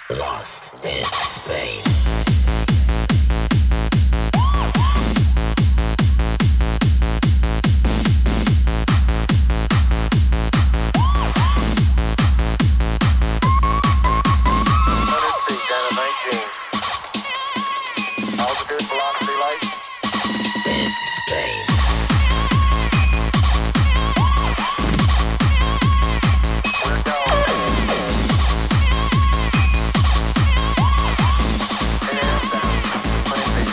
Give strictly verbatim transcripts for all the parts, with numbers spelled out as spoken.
Lost in space. Altitude, velocity, light. In space. We're go. And down. twenty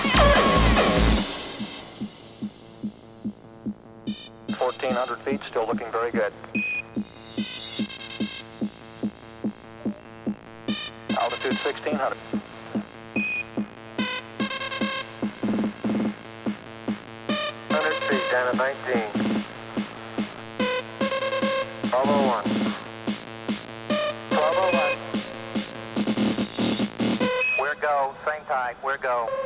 feet. fourteen hundred feet, still looking very good. Altitude sixteen hundred. one hundred feet, down to nineteen. twelve oh one. twelve oh one. We're go, same tide, we're go.